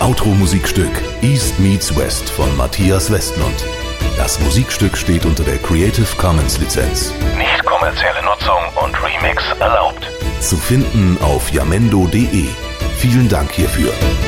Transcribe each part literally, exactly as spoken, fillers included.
Outro-Musikstück East Meets West von Matthias Westlund. Das Musikstück steht unter der Creative Commons Lizenz. Nicht kommerzielle Nutzung und Remix erlaubt. Zu finden auf jamendo punkt de. Vielen Dank hierfür.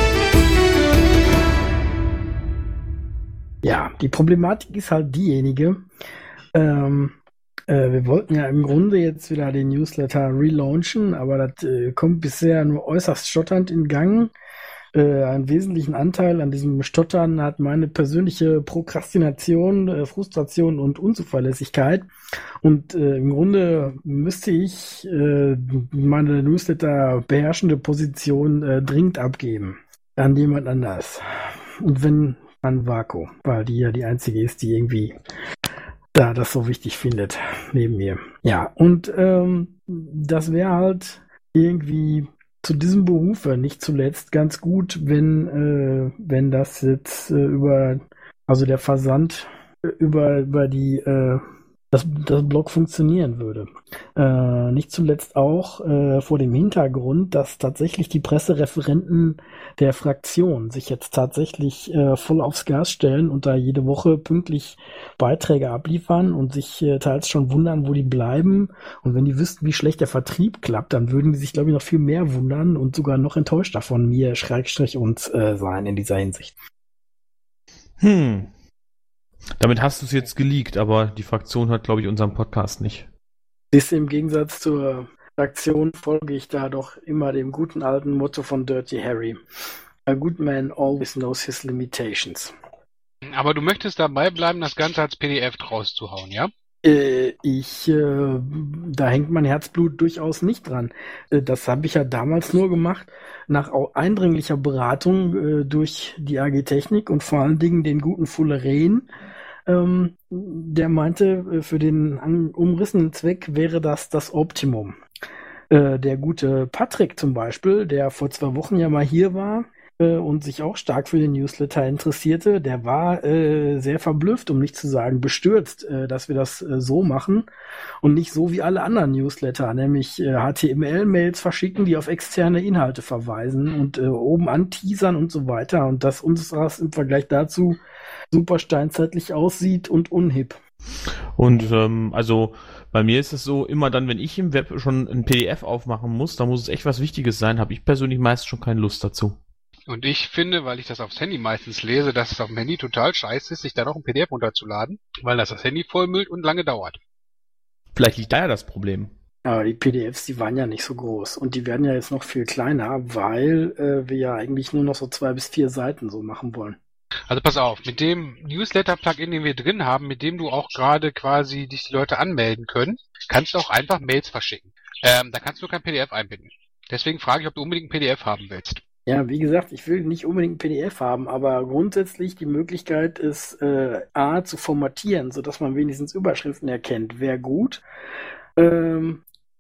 Ja, die Problematik ist halt diejenige, ähm, äh, wir wollten ja im Grunde jetzt wieder den Newsletter relaunchen, aber das äh, kommt bisher nur äußerst stotternd in Gang. Äh, einen wesentlichen Anteil an diesem Stottern hat meine persönliche Prokrastination, äh, Frustration und Unzuverlässigkeit. Und äh, im Grunde müsste ich äh, meine Newsletter beherrschende Position äh, dringend abgeben an jemand anders. Und wenn an Vaco, weil die ja die einzige ist, die irgendwie da das so wichtig findet, neben mir. Ja, und ähm, das wäre halt irgendwie zu diesem Behufe nicht zuletzt ganz gut, wenn äh, wenn das jetzt äh, über, also der Versand äh, über über die äh, das, das Blog funktionieren würde. Äh, nicht zuletzt auch äh, vor dem Hintergrund, dass tatsächlich die Pressereferenten der Fraktion sich jetzt tatsächlich äh, voll aufs Gas stellen und da jede Woche pünktlich Beiträge abliefern und sich äh, teils schon wundern, wo die bleiben. Und wenn die wüssten, wie schlecht der Vertrieb klappt, dann würden die sich, glaube ich, noch viel mehr wundern und sogar noch enttäuschter von mir, Schrägstrich uns äh, sein in dieser Hinsicht. Hm. Damit hast du es jetzt geleakt, aber die Fraktion hört, glaube ich, unseren Podcast nicht. Siehst du, im Gegensatz zur Fraktion folge ich da doch immer dem guten alten Motto von Dirty Harry. A good man always knows his limitations. Aber du möchtest dabei bleiben, das Ganze als P D F draus zu hauen, ja? Äh, ich, äh, da hängt mein Herzblut durchaus nicht dran. Äh, das habe ich ja damals nur gemacht, nach eindringlicher Beratung äh, durch die A G Technik und vor allen Dingen den guten Fullereen. Ähm, der meinte, für den an- umrissenen Zweck wäre das das Optimum. Äh, der gute Patrick zum Beispiel, der vor zwei Wochen ja mal hier war äh, und sich auch stark für den Newsletter interessierte, der war äh, sehr verblüfft, um nicht zu sagen bestürzt, äh, dass wir das äh, so machen und nicht so wie alle anderen Newsletter, nämlich äh, H T M L-Mails verschicken, die auf externe Inhalte verweisen und äh, oben anteasern und so weiter und das unseres im Vergleich dazu super steinzeitlich aussieht und unhip. Und ähm, also bei mir ist es so, immer dann, wenn ich im Web schon ein P D F aufmachen muss, da muss es echt was Wichtiges sein, habe ich persönlich meist schon keine Lust dazu. Und ich finde, weil ich das aufs Handy meistens lese, dass es auf dem Handy total scheiße ist, sich da noch ein P D F runterzuladen, weil das das Handy vollmüllt und lange dauert. Vielleicht liegt da ja das Problem. Aber die P D Fs, die waren ja nicht so groß und die werden ja jetzt noch viel kleiner, weil äh, wir ja eigentlich nur noch so zwei bis vier Seiten so machen wollen. Also pass auf, mit dem Newsletter-Plugin, den wir drin haben, mit dem du auch gerade quasi dich die Leute anmelden können, kannst du auch einfach Mails verschicken. Ähm, da kannst du kein P D F einbinden. Deswegen frage ich, ob du unbedingt ein P D F haben willst. Ja, wie gesagt, ich will nicht unbedingt ein P D F haben, aber grundsätzlich die Möglichkeit ist, äh, A, zu formatieren, sodass man wenigstens Überschriften erkennt, wäre gut. Ähm,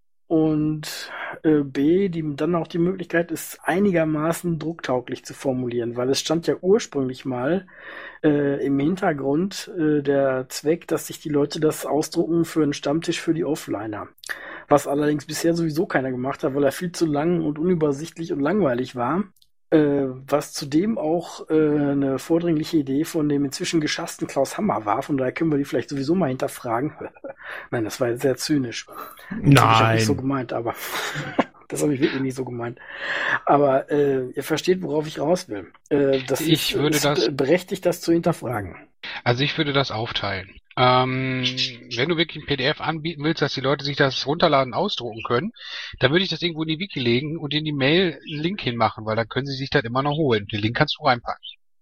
und äh, B, die, dann auch die Möglichkeit ist, einigermaßen drucktauglich zu formulieren, weil es stand ja ursprünglich mal äh, im Hintergrund äh, der Zweck, dass sich die Leute das ausdrucken für einen Stammtisch für die Offliner. Was allerdings bisher sowieso keiner gemacht hat, weil er viel zu lang und unübersichtlich und langweilig war. Äh, was zudem auch äh, eine vordringliche Idee von dem inzwischen geschassten Klaus Hammer war. Von daher können wir die vielleicht sowieso mal hinterfragen. Nein, das war jetzt sehr zynisch. Das habe ich auch nicht so gemeint, aber das habe ich wirklich nicht so gemeint. Aber äh, ihr versteht, worauf ich raus will. Äh, das ich ist, würde ist das berechtigt, das zu hinterfragen. Also ich würde das aufteilen. Ähm, wenn du wirklich ein P D F anbieten willst, dass die Leute sich das runterladen, ausdrucken können, dann würde ich das irgendwo in die Wiki legen und in die Mail einen Link hinmachen, weil dann können sie sich das immer noch holen. Den Link kannst du reinpacken.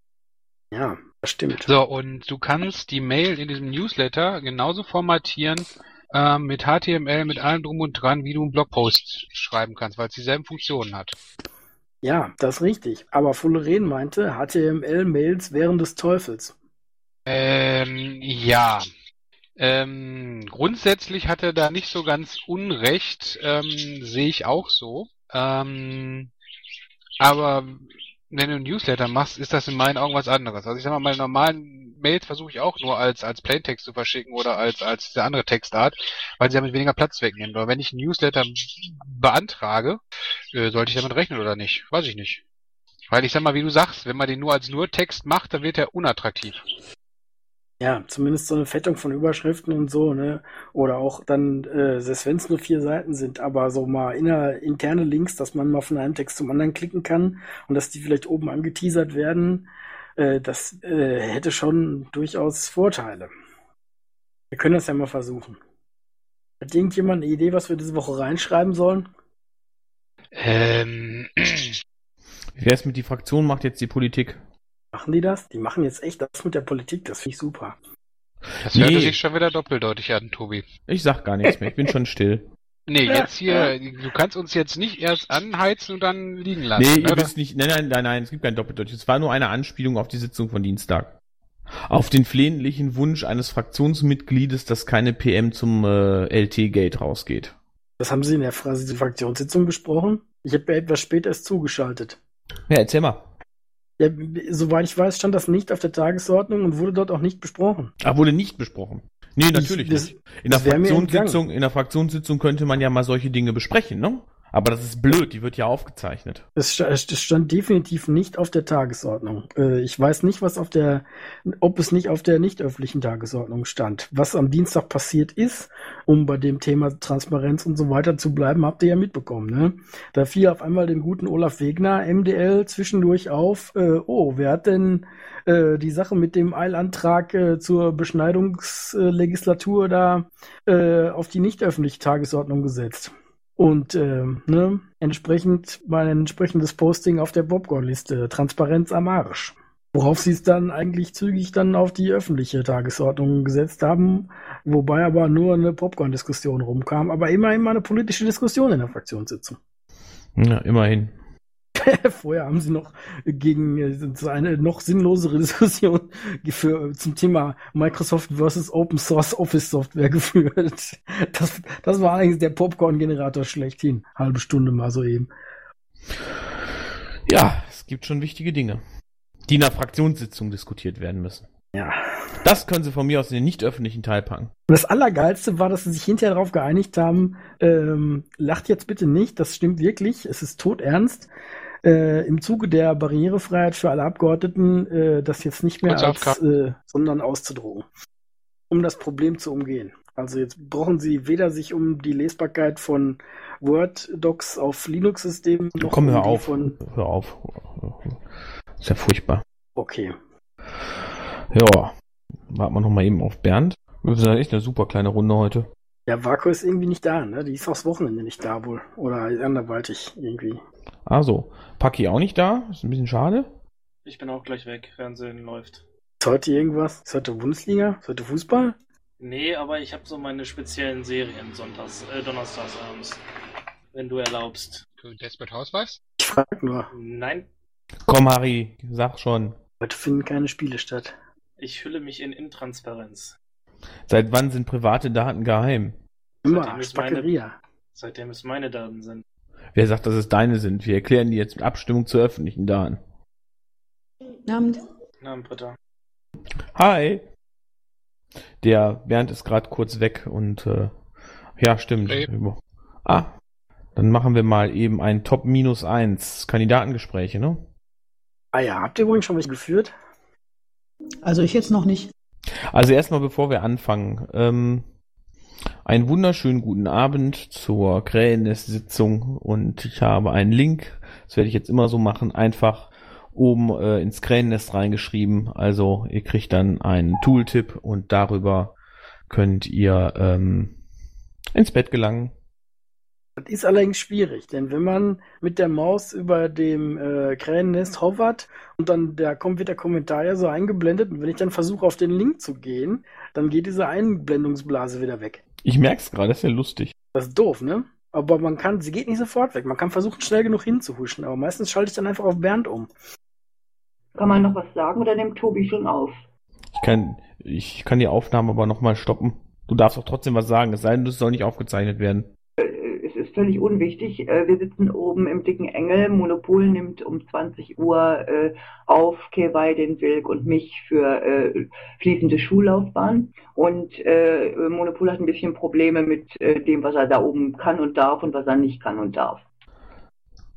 Ja, das stimmt. So, und du kannst die Mail in diesem Newsletter genauso formatieren, ähm, mit H T M L, mit allem drum und dran, wie du einen Blogpost schreiben kannst, weil es dieselben Funktionen hat. Ja, das ist richtig. Aber Fullereen meinte, H T M L-Mails wären des Teufels. Ähm, ja. Ähm, grundsätzlich hat er da nicht so ganz Unrecht, ähm, sehe ich auch so. Ähm, aber wenn du ein Newsletter machst, ist das in meinen Augen was anderes. Also ich sag mal, meine normalen Mails versuche ich auch nur als als Plaintext zu verschicken oder als als diese andere Textart, weil sie damit weniger Platz wegnehmen. Aber wenn ich einen Newsletter beantrage, äh, sollte ich damit rechnen oder nicht? Weiß ich nicht. Weil ich sag mal, wie du sagst, wenn man den nur als Nur-Text macht, dann wird er unattraktiv. Ja, zumindest so eine Fettung von Überschriften und so, ne? Oder auch dann, äh, selbst wenn es nur vier Seiten sind, aber so mal inner, interne Links, dass man mal von einem Text zum anderen klicken kann und dass die vielleicht oben angeteasert werden, äh, das äh, hätte schon durchaus Vorteile. Wir können das ja mal versuchen. Hat irgendjemand eine Idee, was wir diese Woche reinschreiben sollen? Ähm. Wie wär's mit die Fraktion macht jetzt die Politik? Machen die das? Die machen jetzt echt das mit der Politik, das finde ich super. Das hört Nee. sich schon wieder doppeldeutig an, Tobi. Ich sag gar nichts mehr, ich bin schon still. Nee, jetzt hier, du kannst uns jetzt nicht erst anheizen und dann liegen lassen. Nee, ihr oder? wisst nicht, nein, nein, nein, nein, es gibt kein Doppeldeutig. Es war nur eine Anspielung auf die Sitzung von Dienstag. Auf den flehentlichen Wunsch eines Fraktionsmitgliedes, dass keine P M zum äh, L T-Gate rausgeht. Das haben Sie in der Phrase Fraktionssitzung besprochen? Ich habe ja etwas später erst zugeschaltet. Ja, erzähl mal. Ja, soweit ich weiß, stand das nicht auf der Tagesordnung und wurde dort auch nicht besprochen. Ah, wurde nicht besprochen. Nee, natürlich das, nicht. In der das wär mir Fraktionssitzung, in der Fraktionssitzung könnte man ja mal solche Dinge besprechen, ne? Aber das ist blöd, die wird ja aufgezeichnet. Das stand definitiv nicht auf der Tagesordnung. Ich weiß nicht, was auf der, ob es nicht auf der nicht öffentlichen Tagesordnung stand. Was am Dienstag passiert ist, um bei dem Thema Transparenz und so weiter zu bleiben, habt ihr ja mitbekommen, ne? Da fiel auf einmal dem guten Olaf Wegner, M D L, zwischendurch auf, äh, oh, wer hat denn äh, die Sache mit dem Eilantrag äh, zur Beschneidungslegislatur da äh, auf die nicht öffentliche Tagesordnung gesetzt? Und äh, ne, entsprechend mein entsprechendes Posting auf der Popcorn-Liste, Transparenz am Arsch. Worauf sie es dann eigentlich zügig dann auf die öffentliche Tagesordnung gesetzt haben, wobei aber nur eine Popcorn-Diskussion rumkam, aber immerhin mal eine politische Diskussion in der Fraktionssitzung. Ja, immerhin. Vorher haben sie noch gegen äh, eine noch sinnlosere Diskussion für, zum Thema Microsoft versus Open Source Office Software geführt. Das, das war eigentlich der Popcorn-Generator schlechthin. Halbe Stunde mal so eben. Ja, es gibt schon wichtige Dinge, die in der Fraktionssitzung diskutiert werden müssen. Ja. Das können sie von mir aus in den nicht öffentlichen Teil packen. Und das Allergeilste war, dass sie sich hinterher darauf geeinigt haben, ähm, lacht jetzt bitte nicht, das stimmt wirklich, es ist todernst. Äh, im Zuge der Barrierefreiheit für alle Abgeordneten äh, das jetzt nicht mehr als, äh, sondern auszudrucken, um das Problem zu umgehen. Also jetzt brauchen sie weder sich um die Lesbarkeit von Word-Docs auf Linux-Systemen noch Komm, hör um die auf, von... hör auf. Ist ja furchtbar. Okay. Ja, warten wir noch mal eben auf Bernd. Wir sind ja echt eine super kleine Runde heute. Ja, Vako ist irgendwie nicht da, ne? Die ist aufs Wochenende nicht da wohl. Oder anderweitig irgendwie. Also, Paki auch nicht da? Ist ein bisschen schade. Ich bin auch gleich weg, Fernsehen läuft. Ist heute irgendwas? Ist heute Bundesliga? Ist heute Fußball? Nee, aber ich habe so meine speziellen Serien sonntags, äh, donnerstags abends. Wenn du erlaubst. Desperate Housewives? Ich frag nur. Nein, Komm, Harry, sag schon. Heute finden keine Spiele statt. ich hülle mich in Intransparenz. Seit wann sind private Daten geheim? Immer, Seitdem es meine- Spackeria. Seitdem es meine Daten sind. Wer sagt, dass es deine sind? Wir erklären die jetzt mit Abstimmung zu öffentlichen Daten. Abend. Na, Britta. Hi. Der Bernd ist gerade kurz weg und äh, ja, stimmt. Hey. Ah, dann machen wir mal eben ein Top minus eins Kandidatengespräche, ne? Ah ja, habt ihr übrigens schon welche geführt? Also ich jetzt noch nicht. Also erstmal, bevor wir anfangen, ähm, einen wunderschönen guten Abend zur Krähennest-Sitzung und ich habe einen Link, das werde ich jetzt immer so machen, einfach oben äh, ins Krähennest reingeschrieben. Also ihr kriegt dann einen Tooltip und darüber könnt ihr ähm, ins Bett gelangen. Das ist allerdings schwierig, denn wenn man mit der Maus über dem äh, Krähennest hovert und dann da kommt wird der Kommentar ja so eingeblendet und wenn ich dann versuche auf den Link zu gehen, dann geht diese Einblendungsblase wieder weg. Ich merk's gerade, das ist ja lustig. Das ist doof, ne? Aber man kann, sie geht nicht sofort weg. Man kann versuchen, schnell genug hinzuhuschen, aber meistens schalte ich dann einfach auf Bernd um. Kann man noch was sagen oder nimmt Tobi schon auf? Ich kann, ich kann die Aufnahme aber nochmal stoppen. Du darfst auch trotzdem was sagen, es sei denn, es soll nicht aufgezeichnet werden. Es ist völlig unwichtig. Äh, Wir sitzen oben im dicken Engel. Monopol nimmt um zwanzig Uhr äh, auf Kewei, den Wilk und mich für äh, fließende Schullaufbahn. Und äh, Monopol hat ein bisschen Probleme mit äh, dem, was er da oben kann und darf und was er nicht kann und darf.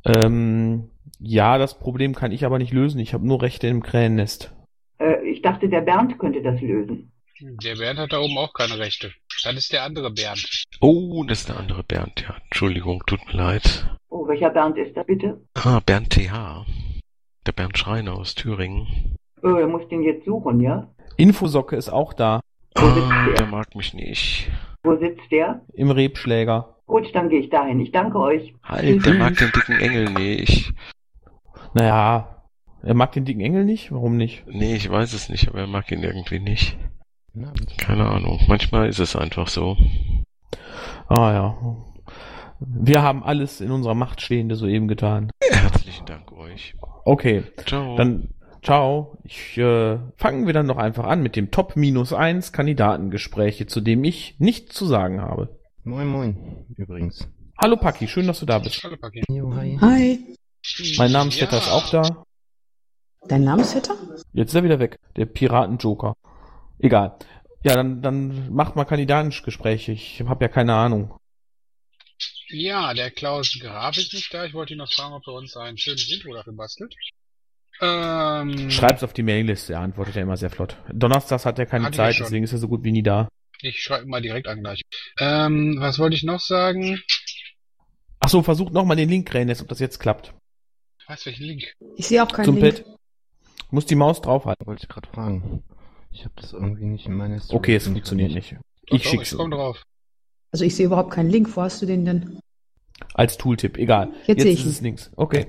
Ähm, ja, das Problem kann ich aber nicht lösen. Ich habe nur Rechte im Krähennest. Äh, ich dachte, der Bernd könnte das lösen. Der Bernd hat da oben auch keine Rechte. Das ist der andere Bernd. Oh, das ist der andere Bernd, ja. Entschuldigung, tut mir leid. Oh, welcher Bernd ist das bitte? Ah, Bernd T H. Der Bernd Schreiner aus Thüringen. Oh, er muss den jetzt suchen, ja? Infosocke ist auch da. Wo sitzt Ah, der? der mag mich nicht. Wo sitzt der? Im Rebschläger. Gut, dann gehe ich dahin. Ich danke euch. Halt, der mag den dicken Engel nicht. Naja, er mag den dicken Engel nicht? Warum nicht? Nee, ich weiß es nicht, aber er mag ihn irgendwie nicht. Keine Ahnung. Manchmal ist es einfach so. Ah ja. Wir haben alles in unserer Macht Stehende soeben getan. Herzlichen Dank euch. Okay. Ciao. Dann ciao. Ich äh, fangen wir dann doch einfach an mit dem Top minus eins Kandidatengespräche, zu dem ich nichts zu sagen habe. Moin moin, übrigens. Hallo Paki, schön, dass du da bist. Hallo Paki. Jo, hi. Hi. Mein Namensvetter Ja. ist auch da. Dein Namensvetter? Jetzt ist er wieder weg. Der Piraten-Joker. Egal. Ja, dann, dann macht mal Kandidatengespräche. Ich habe ja keine Ahnung. Ja, der Klaus Graf ist nicht da. Ich wollte ihn noch fragen, ob er uns ein schönes Intro dafür bastelt. Ähm, Schreib's auf die Mailingliste, er antwortet ja immer sehr flott. Donnerstags hat er keine Hatte ich ja Zeit, schon. deswegen ist er so gut wie nie da. Ich schreibe mal direkt an gleich. Ähm, was wollte ich noch sagen? Ach so, versucht nochmal den Link rein, ob das jetzt klappt. Was, welchen Link? Ich sehe auch keinen Zum Link. Pad. Muss die Maus draufhalten. Wollte ich gerade fragen. Ich habe das irgendwie nicht in meiner Story. Okay, es funktioniert nicht. Doch, Ich doch, schick's Ich komm drauf. Also ich sehe überhaupt keinen Link. Wo hast du den denn? als Tooltip. Egal. Jetzt sehe ich ist es links. Okay.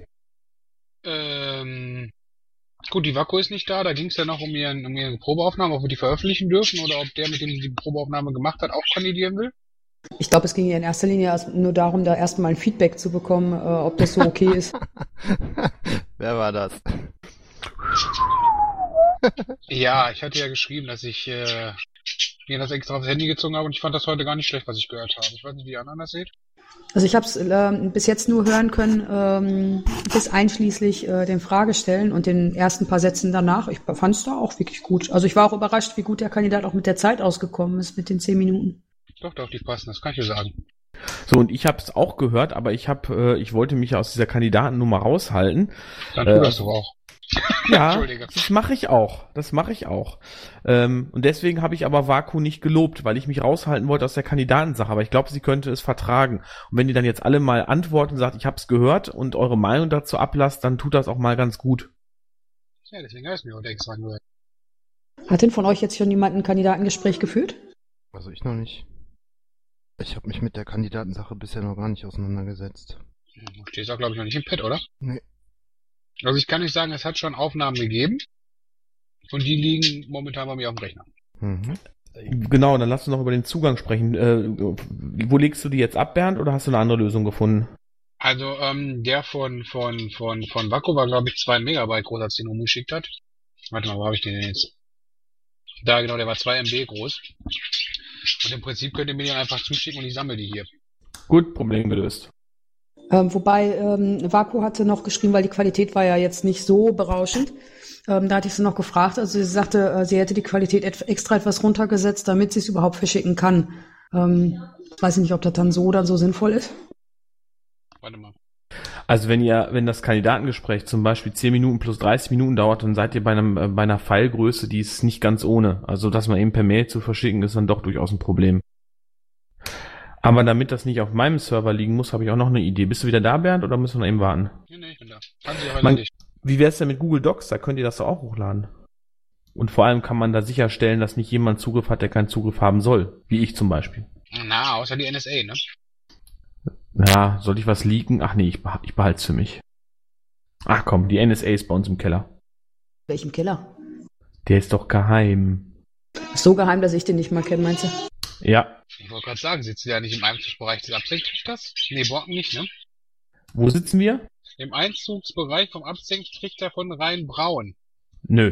Ähm, gut, die Wacko ist nicht da. Da ging es ja noch um ihren, um ihre Probeaufnahme, ob wir die veröffentlichen dürfen oder ob der, mit dem sie die Probeaufnahme gemacht hat, auch kandidieren will. Ich glaube, es ging ja in erster Linie erst nur darum, da erstmal ein Feedback zu bekommen, äh, ob das so okay ist. Wer war das? Ja, ich hatte ja geschrieben, dass ich äh, mir das extra aufs Handy gezogen habe und ich fand das heute gar nicht schlecht, was ich gehört habe. Ich weiß nicht, wie ihr anderen das seht. Also ich habe es äh, bis jetzt nur hören können, ähm, bis einschließlich äh, den Fragestellen und den ersten paar Sätzen danach. Ich fand es da auch wirklich gut. Also ich war auch überrascht, wie gut der Kandidat auch mit der Zeit ausgekommen ist, mit den zehn Minuten. Doch, doch, die passen, das kann ich dir sagen. So, und ich habe es auch gehört, aber ich habe, äh, ich wollte mich aus dieser Kandidatennummer raushalten. Dann tu Äh, das doch auch. Ja, Entschuldige. das mache ich auch. Das mache ich auch. Ähm, und deswegen habe ich aber Vaku nicht gelobt, weil ich mich raushalten wollte aus der Kandidatensache. Aber ich glaube, sie könnte es vertragen. Und wenn die dann jetzt alle mal antworten und sagt, ich habe es gehört und eure Meinung dazu ablasst, dann tut das auch mal ganz gut. Ja, deswegen habe ich mir heute extra angehört. Hat denn von euch jetzt schon jemand ein Kandidatengespräch geführt? Also ich noch nicht. Ich habe mich mit der Kandidatensache bisher noch gar nicht auseinandergesetzt. Du stehst auch, glaube ich, noch nicht im Pad, oder? Nee. Also ich kann nicht sagen, es hat schon Aufnahmen gegeben. Und die liegen momentan bei mir auf dem Rechner. Mhm. Genau, dann lass uns noch über den Zugang sprechen. Äh, wo legst du die jetzt ab, Bernd, oder hast du eine andere Lösung gefunden? Also, ähm, der von, von, von, von Wacko war, glaube ich, zwei Megabyte groß, als den umgeschickt hat. Warte mal, wo habe ich den denn jetzt? Da, genau, der war zwei Megabyte groß. Und im Prinzip könnt ihr mir den einfach zuschicken und ich sammle die hier. Gut, Problem gelöst. Ähm, wobei ähm, Vaku hatte noch geschrieben, weil die Qualität war ja jetzt nicht so berauschend. Ähm, da hatte ich sie noch gefragt. Also sie sagte, äh, sie hätte die Qualität et- extra etwas runtergesetzt, damit sie es überhaupt verschicken kann. Ähm, weiß ich nicht, ob das dann so oder so sinnvoll ist. Warte mal. Also wenn ihr, wenn das Kandidatengespräch zum Beispiel zehn Minuten plus dreißig Minuten dauert, dann seid ihr bei einem, äh, bei einer Filegröße, die ist nicht ganz ohne. Also das mal eben per Mail zu verschicken, ist dann doch durchaus ein Problem. Aber damit das nicht auf meinem Server liegen muss, habe ich auch noch eine Idee. Bist du wieder da, Bernd, oder müssen wir noch eben warten? Nee, nee, ich bin da. Kann sie heute Man, nicht. wie wär's denn mit Google Docs? Da könnt ihr das doch auch hochladen. Und vor allem kann man da sicherstellen, dass nicht jemand Zugriff hat, der keinen Zugriff haben soll. Wie ich zum Beispiel. Na, außer die N S A, ne? Ja, soll ich was leaken? Ach nee, ich, beh- ich behalte es für mich. Ach komm, die N S A ist bei uns im Keller. Welchem Keller? Der ist doch geheim. Ist so geheim, dass ich den nicht mal kenne, meinst du? Ja. Ich wollte gerade sagen, sitzt du ja nicht im Einzugsbereich des Absenktrichters? Nee, Borken nicht, ne? Wo sitzen wir? Im Einzugsbereich vom Absenktrichter von Rhein-Braun. Nö.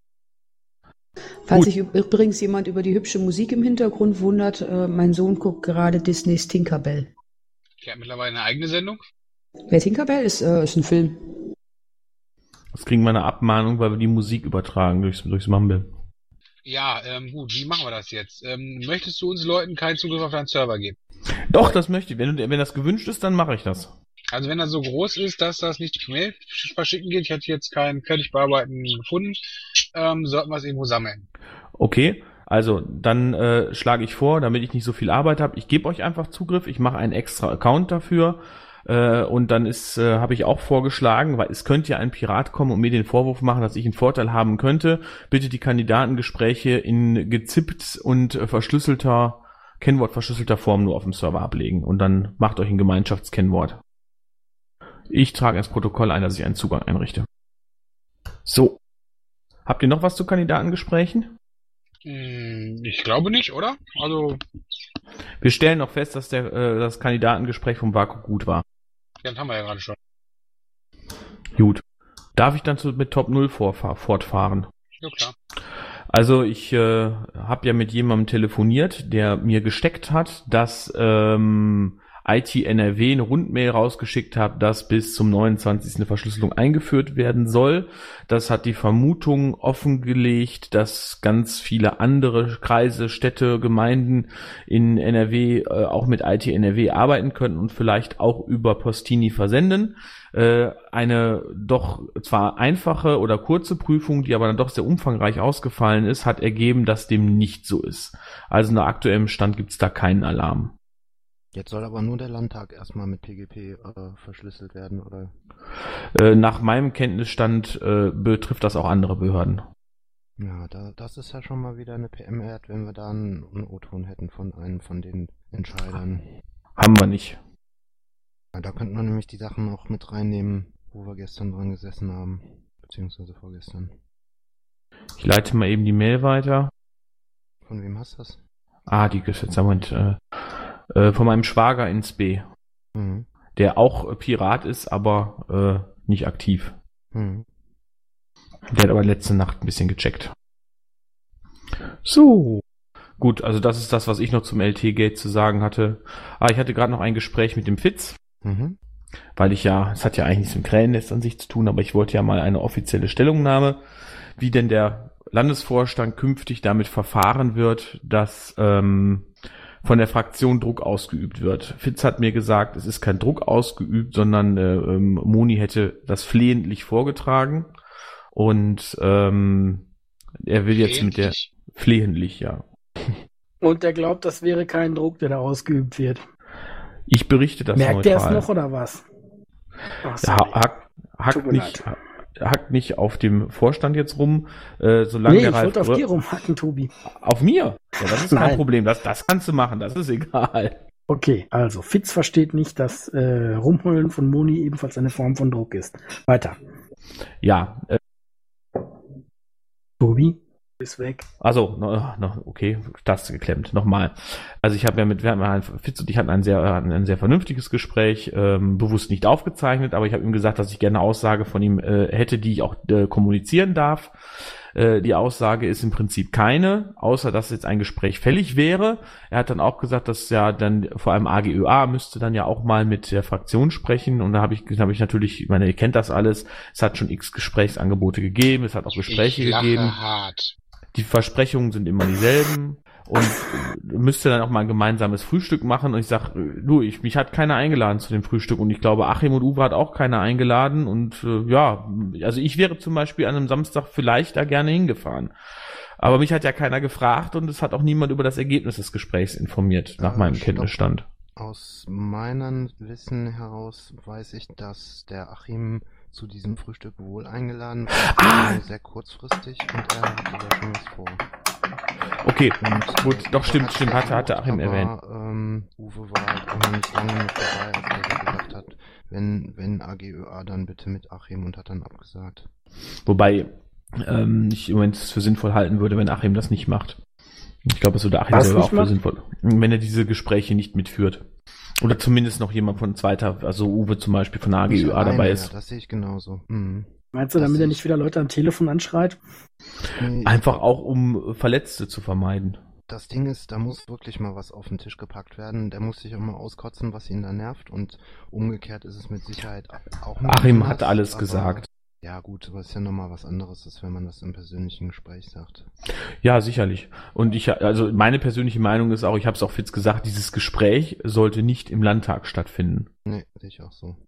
Falls Gut. sich üb- übrigens jemand über die hübsche Musik im Hintergrund wundert, äh, mein Sohn guckt gerade Disneys Tinkerbell. Der hat mittlerweile eine eigene Sendung. Wer Tinkerbell ist, äh, ist ein Film. Jetzt kriegen wir eine Abmahnung, weil wir die Musik übertragen durchs, durchs Mumble. Ja, ähm, gut, wie machen wir das jetzt? Ähm, möchtest du uns Leuten keinen Zugriff auf deinen Server geben? Doch, das möchte ich. Wenn, du- wenn das gewünscht ist, dann mache ich das. Also wenn er so groß ist, dass das nicht per Mail verschicken geht, ich hatte jetzt keinen fertig bearbeiten gefunden, ähm, sollten wir es irgendwo sammeln. Okay, also dann äh, schlage ich vor, damit ich nicht so viel Arbeit habe, ich gebe euch einfach Zugriff, ich mache einen extra Account dafür äh, und dann ist äh, habe ich auch vorgeschlagen, weil es könnte ja ein Pirat kommen und mir den Vorwurf machen, dass ich einen Vorteil haben könnte, bitte die Kandidatengespräche in gezippt und äh, verschlüsselter, Kennwort verschlüsselter Form nur auf dem Server ablegen und dann macht euch ein Gemeinschaftskennwort. Ich trage ins Protokoll ein, dass ich einen Zugang einrichte. So. Habt ihr noch was zu Kandidatengesprächen? Ich glaube nicht, oder? Also. Wir stellen noch fest, dass der, äh, das Kandidatengespräch vom Vaku gut war. Das haben wir ja gerade schon. Gut. Darf ich dann zu, mit Top null vorfahr- fortfahren? Ja, klar. Also ich äh, habe ja mit jemandem telefoniert, der mir gesteckt hat, dass ähm, I T N R W eine Rundmail rausgeschickt hat, dass bis zum neunundzwanzigsten eine Verschlüsselung eingeführt werden soll. Das hat die Vermutung offengelegt, dass ganz viele andere Kreise, Städte, Gemeinden in N R W äh, auch mit I T N R W arbeiten könnten und vielleicht auch über Postini versenden. Äh, eine doch zwar einfache oder kurze Prüfung, die aber dann doch sehr umfangreich ausgefallen ist, hat ergeben, dass dem nicht so ist. Also nach aktuellem Stand gibt es da keinen Alarm. Jetzt soll aber nur der Landtag erstmal mit P G P äh, verschlüsselt werden, oder? Äh, nach meinem Kenntnisstand äh, betrifft das auch andere Behörden. Ja, da, das ist ja schon mal wieder eine P M wert, wenn wir da einen, einen O-Ton hätten von einem von den Entscheidern. Haben wir nicht. Ja, da könnten wir nämlich die Sachen auch mit reinnehmen, wo wir gestern dran gesessen haben, beziehungsweise vorgestern. Ich leite mal eben die Mail weiter. Von wem hast du das? Ah, die ist jetzt Moment, äh, äh, von meinem Schwager ins B. Mhm. Der auch äh, Pirat ist, aber äh, nicht aktiv. Mhm. Der hat aber letzte Nacht ein bisschen gecheckt. So. Gut, also das ist das, was ich noch zum L T-Gate zu sagen hatte. Ah, ich hatte gerade noch ein Gespräch mit dem Fitz. Mhm. Weil ich ja, es hat ja eigentlich nichts mit dem Krähennest an sich zu tun, aber ich wollte ja mal eine offizielle Stellungnahme, wie denn der Landesvorstand künftig damit verfahren wird, dass ähm, von der Fraktion Druck ausgeübt wird. Fitz hat mir gesagt, es ist kein Druck ausgeübt, sondern äh, ähm, Moni hätte das flehentlich vorgetragen und ähm, er will jetzt mit der flehentlich, ja. Und er glaubt, das wäre kein Druck, der da ausgeübt wird. Ich berichte das Merkt neutral. er es noch oder was? Ach, hack, hack, nicht, hack nicht auf dem Vorstand jetzt rum, äh, solange nee, der ich Ralf wollte auf Brö- dir rumhacken, Tobi. Auf mir? Ja, das ist kein Nein. Problem. Das, das kannst du machen, das ist egal. Okay, also Fitz versteht nicht, dass äh, Rumheulen von Moni ebenfalls eine Form von Druck ist. Weiter. Ja, äh, Tobi ist weg. also, no, no, okay, das geklemmt. Nochmal. Also ich habe ja mit, wir hatten ein, Fitz und ich hatten ein sehr, hatten ein sehr vernünftiges Gespräch, ähm, bewusst nicht aufgezeichnet, aber ich habe ihm gesagt, dass ich gerne eine Aussage von ihm äh, hätte, die ich auch äh, kommunizieren darf. Äh, die Aussage ist im Prinzip keine, außer dass jetzt ein Gespräch fällig wäre. Er hat dann auch gesagt, dass ja dann vor allem A G Ö A müsste dann ja auch mal mit der Fraktion sprechen und da habe ich, hab ich natürlich, ich meine, ihr kennt das alles, es hat schon x Gesprächsangebote gegeben, es hat auch Gespräche ich lache gegeben. hart. Die Versprechungen sind immer dieselben und müsste dann auch mal ein gemeinsames Frühstück machen und ich sag, du, ich, mich hat keiner eingeladen zu dem Frühstück und ich glaube, Achim und Uwe hat auch keiner eingeladen und äh, ja, also ich wäre zum Beispiel an einem Samstag vielleicht da gerne hingefahren. Aber mich hat ja keiner gefragt und es hat auch niemand über das Ergebnis des Gesprächs informiert, nach Äh, meinem stopp. Kenntnisstand. Aus meinem Wissen heraus weiß ich, dass der Achim zu diesem Frühstück wohl eingeladen war. Ah! Nur sehr kurzfristig und er hatte da schon was vor. Okay, Und, gut, äh, doch Uwe stimmt, hat stimmt, hatte, hatte versucht, Achim aber, erwähnt. Ähm, Uwe war halt auch noch nicht lange mit dabei, als er so gesagt hat, wenn, wenn A G Ö A, dann bitte mit Achim und hat dann abgesagt. Wobei ähm, ich im Moment es für sinnvoll halten würde, wenn Achim das nicht macht. Ich glaube, es würde Achim Was selber auch nicht für macht? sinnvoll, wenn er diese Gespräche nicht mitführt. Oder zumindest noch jemand von zweiter, also Uwe zum Beispiel von der A G Ö A Nicht dabei alleine, ist. Ja, das sehe ich genauso. Mhm. Meinst du, Das damit er ist- nicht wieder Leute am Telefon anschreit? Nee, ich Einfach glaub, auch, um Verletzte zu vermeiden. Das Ding ist, da muss wirklich mal was auf den Tisch gepackt werden. Der muss sich auch mal auskotzen, was ihn da nervt. Und umgekehrt ist es mit Sicherheit auch nicht Achim anders, hat alles aber- gesagt. Ja gut, aber es ist ja nochmal was anderes, als wenn man das im persönlichen Gespräch sagt. Ja, sicherlich. Und ich, also meine persönliche Meinung ist auch, ich habe es auch Fitz gesagt, dieses Gespräch sollte nicht im Landtag stattfinden. Nee, sehe ich auch so.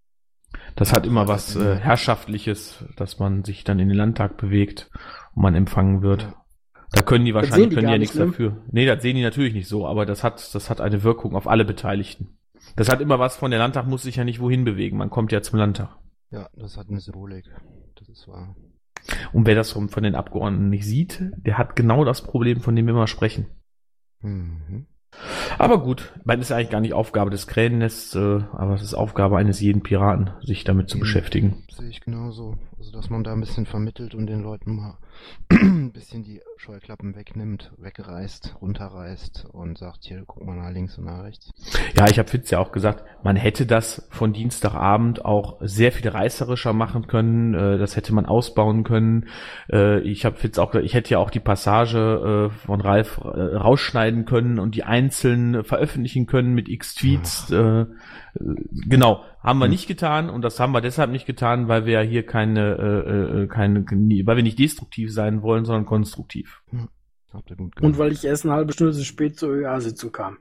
Das hat immer was äh, Herrschaftliches, dass man sich dann in den Landtag bewegt und man empfangen wird. Ja. Da können die wahrscheinlich die können die ja nichts nicht, ne? dafür. Nee, das sehen die natürlich nicht so, aber das hat, das hat eine Wirkung auf alle Beteiligten. Das hat immer was von, der Landtag muss sich ja nicht wohin bewegen, man kommt ja zum Landtag. Ja, das hat eine Symbolik, das ist wahr. Und wer das von, von den Abgeordneten nicht sieht, der hat genau das Problem, von dem wir immer sprechen. Mhm. Aber gut, das ist eigentlich gar nicht Aufgabe des Krähennests, äh, aber es ist Aufgabe eines jeden Piraten, sich damit zu mhm. beschäftigen. Sehe ich genauso. Also, dass man da ein bisschen vermittelt und den Leuten mal ein bisschen die Scheuklappen wegnimmt, wegreißt, runterreißt und sagt, hier, guck mal nach links und nach rechts. Ja, ich habe Fitz ja auch gesagt, man hätte das von Dienstagabend auch sehr viel reißerischer machen können, äh, das hätte man ausbauen können. Äh, ich habe Fitz auch gesagt, ich hätte ja auch die Passage äh, von Ralf äh, rausschneiden können und die einzeln veröffentlichen können mit x Tweets. Äh, genau, haben wir hm. nicht getan und das haben wir deshalb nicht getan, weil wir ja hier keine, äh, äh, keine, weil wir nicht destruktiv sein wollen, sondern konstruktiv. Hm. Und weil ich erst eine halbe Stunde zu spät zur Ö A-Sitzung kam.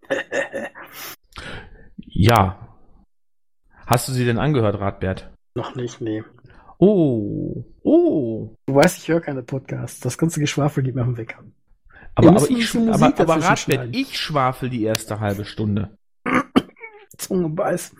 Ja. Hast du sie denn angehört, Radbert? Noch nicht, nee. Oh, oh. Du weißt, ich höre keine Podcasts. Das ganze Geschwafel geht mir auf den Wecker. Aber, aber, ich, aber, aber Radbert, ich schwafel die erste halbe Stunde. Zunge beiß.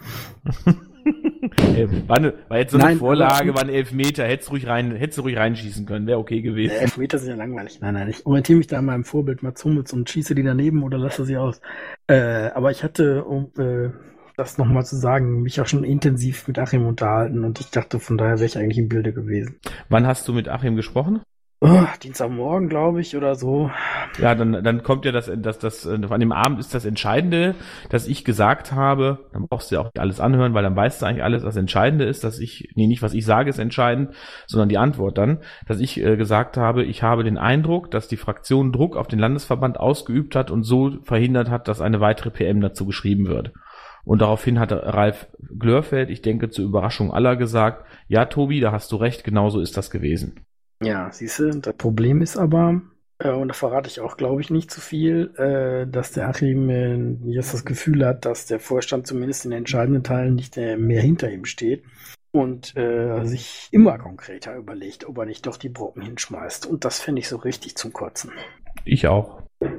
Ey, war, eine, war jetzt so eine nein, Vorlage, war ein Elfmeter, hättest du ruhig rein, hättest du ruhig reinschießen können, wäre okay gewesen. Nee, Elfmeter sind ja langweilig. Nein, nein, ich orientiere mich da an meinem Vorbild Mats Hummels und schieße die daneben oder lasse sie aus. Äh, aber ich hatte, um äh, das nochmal zu sagen, mich auch schon intensiv mit Achim unterhalten und ich dachte, von daher wäre ich eigentlich im Bilde gewesen. Wann hast du mit Achim gesprochen? Oh, Dienstagmorgen, glaube ich, oder so. Ja, dann, dann kommt ja das, das, das, an dem Abend ist das Entscheidende, dass ich gesagt habe, dann brauchst du ja auch nicht alles anhören, weil dann weißt du eigentlich alles, das Entscheidende ist, dass ich, nee, nicht was ich sage ist entscheidend, sondern die Antwort dann, dass ich äh, gesagt habe, ich habe den Eindruck, dass die Fraktion Druck auf den Landesverband ausgeübt hat und so verhindert hat, dass eine weitere P M dazu geschrieben wird. Und daraufhin hat Ralf Glörfeld, ich denke zur Überraschung aller, gesagt, ja, Tobi, da hast du recht, genauso ist das gewesen. Ja, siehst du, das Problem ist aber, äh, und da verrate ich auch, glaube ich, nicht zu viel, äh, dass der Achim äh, jetzt das Gefühl hat, dass der Vorstand zumindest in den entscheidenden Teilen nicht äh, mehr hinter ihm steht und äh, sich immer konkreter überlegt, ob er nicht doch die Brocken hinschmeißt. Und das finde ich so richtig zum Kotzen. Ich auch.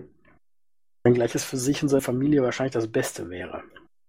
Wenngleich es für sich und seine Familie wahrscheinlich das Beste wäre.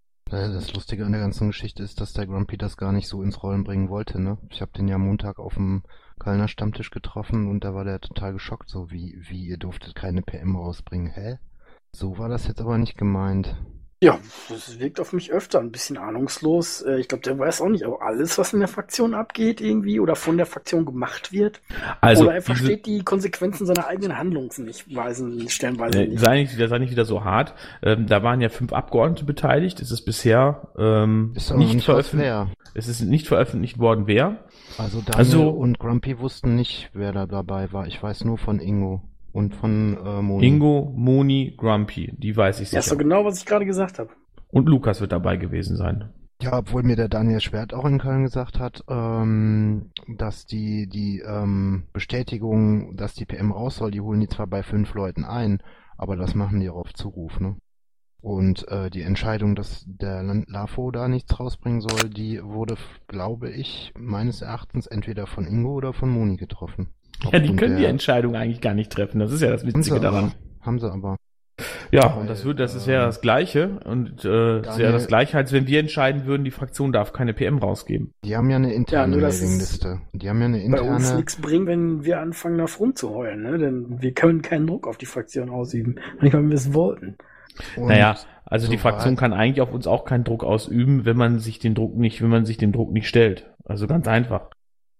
Das Lustige an der ganzen Geschichte ist, dass der Grumpy das gar nicht so ins Rollen bringen wollte, ne? Ich habe den ja Montag auf dem Kölner Stammtisch getroffen und da war der total geschockt, so wie, wie ihr durftet keine P M rausbringen. Hä? So war das jetzt aber nicht gemeint. Ja, das wirkt auf mich öfter ein bisschen ahnungslos. Ich glaube, der weiß auch nicht, aber alles, was in der Fraktion abgeht irgendwie oder von der Fraktion gemacht wird. Also oder er versteht die Konsequenzen seiner eigenen Handlungen nicht, weisen, stellenweise nicht. Sei nicht, sei nicht wieder so hart. Ähm, da waren ja fünf Abgeordnete beteiligt. Es ist bisher ähm, ist nicht, nicht veröffentlicht. Es ist nicht veröffentlicht worden, wer. Also Daniel also, und Grumpy wussten nicht, wer da dabei war. Ich weiß nur von Ingo. Und von äh, Moni. Ingo, Moni, Grumpy, die weiß ich sicher. Das ist so genau, was ich gerade gesagt habe. Und Lukas wird dabei gewesen sein. Ja, obwohl mir der Daniel Schwert auch in Köln gesagt hat, ähm, dass die die ähm, Bestätigung, dass die P M raus soll, die holen die zwar bei fünf Leuten ein, aber das machen die auch auf Zuruf, ne? Und äh, die Entscheidung, dass der LAFO da nichts rausbringen soll, die wurde, glaube ich, meines Erachtens entweder von Ingo oder von Moni getroffen. Ja, die können die Entscheidung eigentlich gar nicht treffen. Das ist ja das Witzige daran. Haben sie aber. Ja, und das wird, das ist ja das Gleiche. Und äh, das ist ja das Gleiche, als wenn wir entscheiden würden, die Fraktion darf keine P M rausgeben. Die haben ja eine interne ja, Mailingliste. Die haben ja eine interne. Bei uns nichts bringen, wenn wir anfangen, auf rumzuheulen, ne? Denn wir können keinen Druck auf die Fraktion ausüben. Nicht mal, wenn wir es wollten. Und naja, also so die Fraktion kann eigentlich auf uns auch keinen Druck ausüben, wenn man sich den Druck nicht, wenn man sich dem Druck nicht stellt. Also ganz einfach.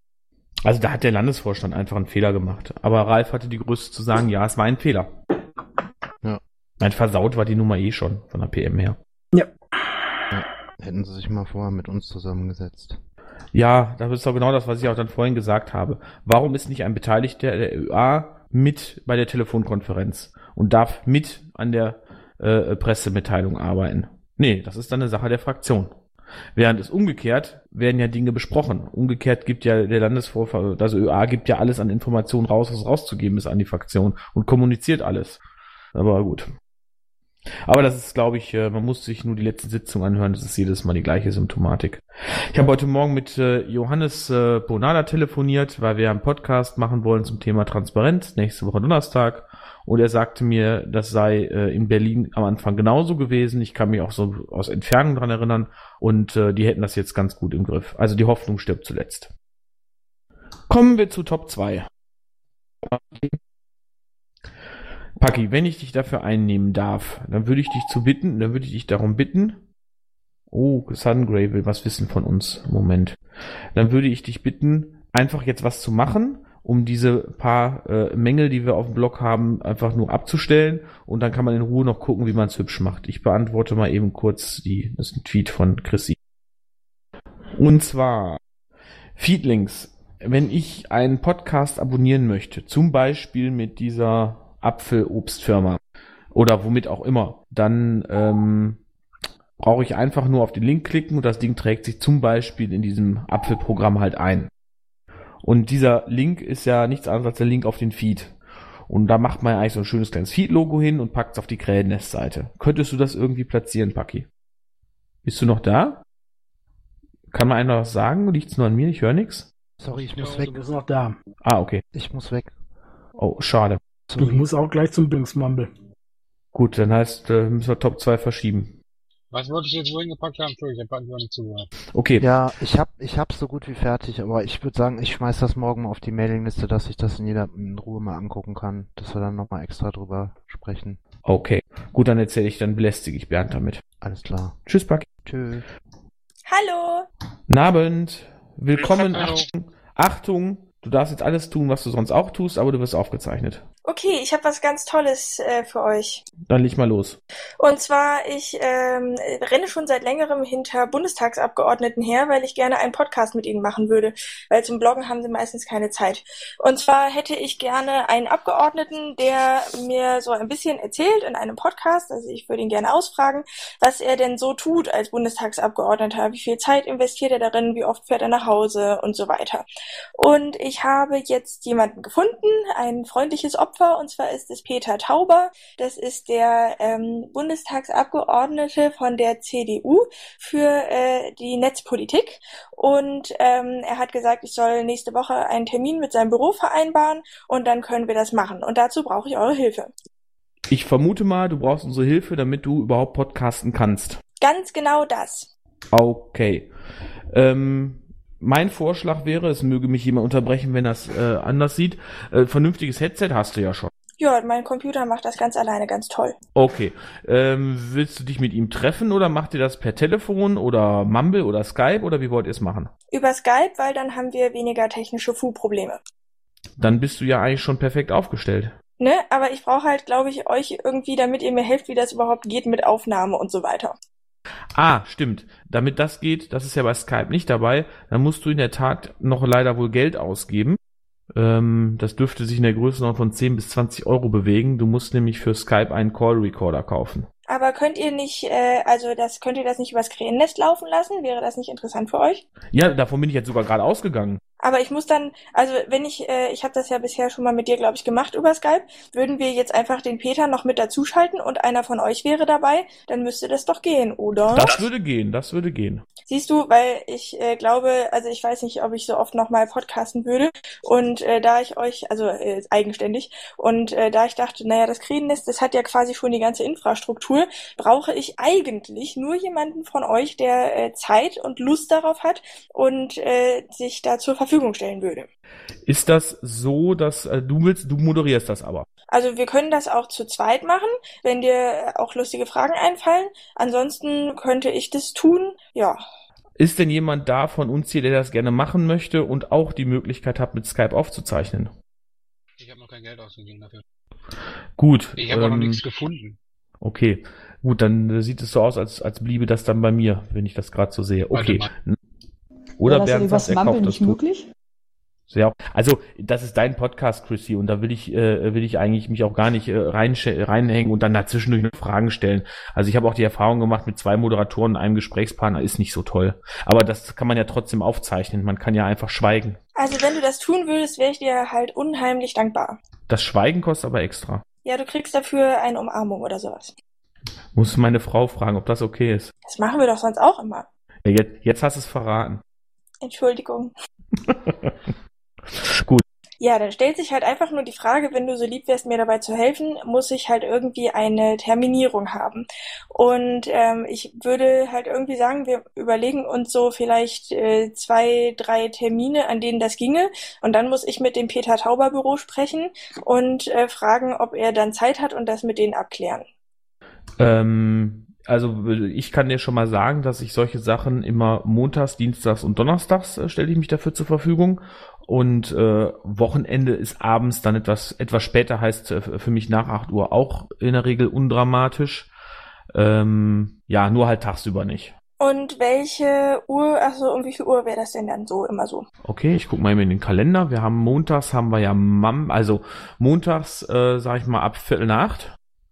Also da hat der Landesvorstand einfach einen Fehler gemacht. Aber Ralf hatte die Größe zu sagen, ja, es war ein Fehler. Ja. Ein versaut war die Nummer eh schon von der P M her. Ja. ja. Hätten sie sich mal vorher mit uns zusammengesetzt. Ja, das ist doch genau das, was ich auch dann vorhin gesagt habe. Warum ist nicht ein Beteiligter der Ö A mit bei der Telefonkonferenz und darf mit an der äh, Pressemitteilung arbeiten? Nee, das ist dann eine Sache der Fraktion. Während es umgekehrt werden ja Dinge besprochen. Umgekehrt gibt ja der Landesvorstand, also Ö A gibt ja alles an Informationen raus, was rauszugeben ist an die Fraktion und kommuniziert alles. Aber gut. Aber das ist, glaube ich, man muss sich nur die letzten Sitzungen anhören, das ist jedes Mal die gleiche Symptomatik. Ich habe heute Morgen mit äh, Johannes äh, Bonada telefoniert, weil wir einen Podcast machen wollen zum Thema Transparenz, nächste Woche Donnerstag. Und er sagte mir, das sei äh, in Berlin am Anfang genauso gewesen. Ich kann mich auch so aus Entfernung dran erinnern. Und äh, die hätten das jetzt ganz gut im Griff. Also die Hoffnung stirbt zuletzt. Kommen wir zu Top zwei. Paki, wenn ich dich dafür einnehmen darf, dann würde ich dich zu bitten, dann würde ich dich darum bitten. Oh, Sungrave will was wissen von uns. Moment. Dann würde ich dich bitten, einfach jetzt was zu machen, um diese paar äh, Mängel, die wir auf dem Blog haben, einfach nur abzustellen. Und dann kann man in Ruhe noch gucken, wie man es hübsch macht. Ich beantworte mal eben kurz die, das ist ein Tweet von Chrissy. Und zwar, Feedlinks. Wenn ich einen Podcast abonnieren möchte, zum Beispiel mit dieser Apfelobstfirma oder womit auch immer, dann ähm, brauche ich einfach nur auf den Link klicken und das Ding trägt sich zum Beispiel in diesem Apfelprogramm halt ein. Und dieser Link ist ja nichts anderes als der Link auf den Feed. Und da macht man ja eigentlich so ein schönes kleines Feed-Logo hin und packt es auf die Krähennest-Seite. Könntest du das irgendwie platzieren, Paki? Bist du noch da? Kann mal einer was sagen? Liegt's nur an mir? Ich höre nichts. Sorry, ich muss Ja, weg. du bist noch da. Ah, okay. Ich muss weg. Oh, schade. Ich muss auch gleich zum Bildungsmumble. Gut, dann heißt, äh, müssen wir Top zwei verschieben. Was wollte ich jetzt wohin gepackt haben? Entschuldigung, ich habe gar nicht zugehört. Okay. Ja, ich hab, ich hab's so gut wie fertig, aber ich würde sagen, ich schmeiß das morgen mal auf die Mailingliste, dass ich das in jeder in Ruhe mal angucken kann, dass wir dann nochmal extra drüber sprechen. Okay. Gut, dann erzähle ich, dann belästige ich Bernd damit. Alles klar. Tschüss, Paki. Tschüss. Hallo. Guten Abend. Willkommen. Hallo. Achtung. Achtung. Du darfst jetzt alles tun, was du sonst auch tust, aber du wirst aufgezeichnet. Okay, ich habe was ganz Tolles äh, für euch. Dann leg mal los. Und zwar, ich ähm, renne schon seit längerem hinter Bundestagsabgeordneten her, weil ich gerne einen Podcast mit ihnen machen würde, weil zum Bloggen haben sie meistens keine Zeit. Und zwar hätte ich gerne einen Abgeordneten, der mir so ein bisschen erzählt in einem Podcast, also ich würde ihn gerne ausfragen, was er denn so tut als Bundestagsabgeordneter, wie viel Zeit investiert er darin, wie oft fährt er nach Hause und so weiter. Und ich habe jetzt jemanden gefunden, ein freundliches Opfer, und zwar ist es Peter Tauber. Das ist der ähm, Bundestagsabgeordnete von der C D U für äh, die Netzpolitik. Und ähm, er hat gesagt, ich soll nächste Woche einen Termin mit seinem Büro vereinbaren und dann können wir das machen. Und dazu brauche ich eure Hilfe. Ich vermute mal, du brauchst unsere Hilfe, damit du überhaupt podcasten kannst. Ganz genau das. Okay. Ähm... Mein Vorschlag wäre, es möge mich jemand unterbrechen, wenn er es äh, anders sieht. Äh, vernünftiges Headset hast du ja schon. Ja, mein Computer macht das ganz alleine ganz toll. Okay. Ähm, willst du dich mit ihm treffen oder macht ihr das per Telefon oder Mumble oder Skype oder wie wollt ihr es machen? Über Skype, weil dann haben wir weniger technische Fu-Probleme. Dann bist du ja eigentlich schon perfekt aufgestellt. Ne, aber ich brauche halt, glaube ich, euch irgendwie, damit ihr mir helft, wie das überhaupt geht mit Aufnahme und so weiter. Ah, stimmt. Damit das geht, das ist ja bei Skype nicht dabei, dann musst du in der Tat noch leider wohl Geld ausgeben. Ähm, das dürfte sich in der Größenordnung von zehn bis zwanzig Euro bewegen. Du musst nämlich für Skype einen Call Recorder kaufen. Aber könnt ihr nicht, äh, also das könnt ihr das nicht übers Krähennest laufen lassen? Wäre das nicht interessant für euch? Ja, davon bin ich jetzt sogar gerade ausgegangen. Aber ich muss dann, also wenn ich, äh, ich habe das ja bisher schon mal mit dir, glaube ich, gemacht über Skype, würden wir jetzt einfach den Peter noch mit dazuschalten und einer von euch wäre dabei, dann müsste das doch gehen, oder? Das würde gehen, das würde gehen. Siehst du, weil ich äh, glaube, also ich weiß nicht, ob ich so oft nochmal podcasten würde und äh, da ich euch, also äh, eigenständig, und äh, da ich dachte, naja, das Krähennest, das hat ja quasi schon die ganze Infrastruktur, brauche ich eigentlich nur jemanden von euch, der äh, Zeit und Lust darauf hat und äh, sich da zur Verfügung stellen würde. Ist das so, dass äh, du willst, du moderierst das aber? Also wir können das auch zu zweit machen, wenn dir auch lustige Fragen einfallen. Ansonsten könnte ich das tun, ja. Ist denn jemand da von uns hier, der das gerne machen möchte und auch die Möglichkeit hat, mit Skype aufzuzeichnen? Ich habe noch kein Geld ausgegeben dafür. Gut. Ich habe ähm, auch noch nichts gefunden. Okay, gut, dann äh, sieht es so aus, als, als bliebe das dann bei mir, wenn ich das gerade so sehe. Okay. Oder Bernd sagt, er kauft das nicht möglich? Ja, also das ist dein Podcast, Chrissy, und da will ich äh, will ich eigentlich mich auch gar nicht äh, rein, reinhängen und dann dazwischendurch noch Fragen stellen. Also ich habe auch die Erfahrung gemacht, mit zwei Moderatoren und einem Gesprächspartner ist nicht so toll. Aber das kann man ja trotzdem aufzeichnen. Man kann ja einfach schweigen. Also wenn du das tun würdest, wäre ich dir halt unheimlich dankbar. Das Schweigen kostet aber extra. Ja, du kriegst dafür eine Umarmung oder sowas. Muss meine Frau fragen, ob das okay ist. Das machen wir doch sonst auch immer. Ja, jetzt, jetzt hast du es verraten. Entschuldigung. Gut. Ja, dann stellt sich halt einfach nur die Frage, wenn du so lieb wärst, mir dabei zu helfen, muss ich halt irgendwie eine Terminierung haben. Und ähm, ich würde halt irgendwie sagen, wir überlegen uns so vielleicht äh, zwei, drei Termine, an denen das ginge. Und dann muss ich mit dem Peter Tauber Büro sprechen und äh, fragen, ob er dann Zeit hat und das mit denen abklären. Ähm, also ich kann dir schon mal sagen, dass ich solche Sachen immer montags, dienstags und donnerstags äh, stelle ich mich dafür zur Verfügung. Und äh, Wochenende ist abends dann etwas etwas später, heißt äh, für mich nach acht Uhr auch in der Regel undramatisch. Ähm, ja, nur halt tagsüber nicht. Und welche Uhr, also um wie viel Uhr wäre das denn dann so immer so? Okay, ich gucke mal eben in den Kalender. Wir haben montags haben wir ja Mam, also montags, äh, sag ich mal, ab Viertel nach acht.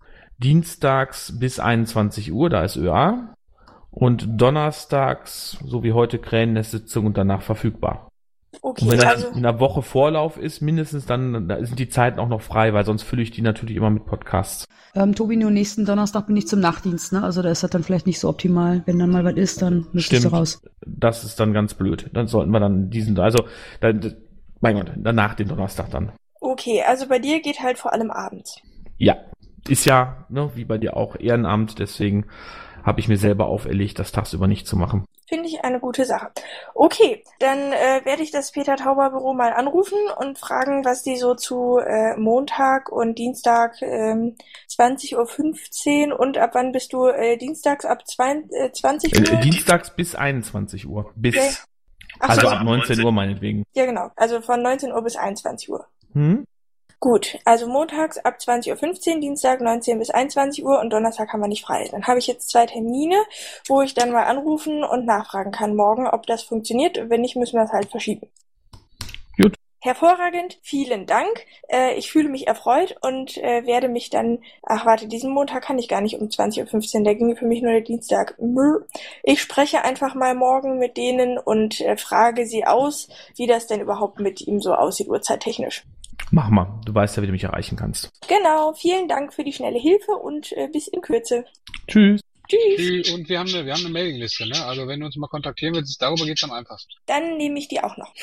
Dienstags bis einundzwanzig Uhr, da ist Ö A. Und donnerstags, so wie heute, Krähennest-Sitzung und danach verfügbar. Okay, und wenn das also in einer Woche Vorlauf ist, mindestens, dann da sind die Zeiten auch noch frei, weil sonst fülle ich die natürlich immer mit Podcasts. Ähm, Tobi, nur nächsten Donnerstag bin ich zum Nachtdienst, ne? Also da ist das dann vielleicht nicht so optimal. Wenn dann mal was ist, dann müsstest du raus. Das ist dann ganz blöd. Dann sollten wir dann diesen, also, dann, mein Gott, danach den Donnerstag dann. Okay, also bei dir geht halt vor allem abends. Ja, ist ja, ne, wie bei dir auch Ehrenamt, deswegen habe ich mir selber auferlegt, das tagsüber nicht zu machen. Finde ich eine gute Sache. Okay, dann äh, werde ich das Peter Tauber Büro mal anrufen und fragen, was die so zu äh, Montag und Dienstag ähm, zwanzig Uhr fünfzehn und ab wann bist du äh, dienstags ab zwanzig Uhr? Äh, dienstags bis einundzwanzig Uhr. Bis. Okay. Ach Also so. ab neunzehn Uhr meinetwegen. Ja, genau. Also von neunzehn Uhr bis einundzwanzig Uhr. Hm? Gut, also montags ab zwanzig Uhr fünfzehn, Dienstag neunzehn bis einundzwanzig Uhr und Donnerstag haben wir nicht frei. Dann habe ich jetzt zwei Termine, wo ich dann mal anrufen und nachfragen kann morgen, ob das funktioniert. Wenn nicht, müssen wir es halt verschieben. Gut. Hervorragend, vielen Dank. Äh, ich fühle mich erfreut und äh, werde mich dann, ach warte, diesen Montag kann ich gar nicht um zwanzig Uhr fünfzehn, da ginge für mich nur der Dienstag. Ich spreche einfach mal morgen mit denen und äh, frage sie aus, wie das denn überhaupt mit ihm so aussieht, uhrzeittechnisch. Mach mal, du weißt ja, wie du mich erreichen kannst. Genau, vielen Dank für die schnelle Hilfe und äh, bis in Kürze. Tschüss. Tschüss. Und wir haben eine, wir haben eine Mailingliste, ne? Also wenn du uns mal kontaktieren willst, darüber geht's am einfachsten. Dann nehme ich die auch noch.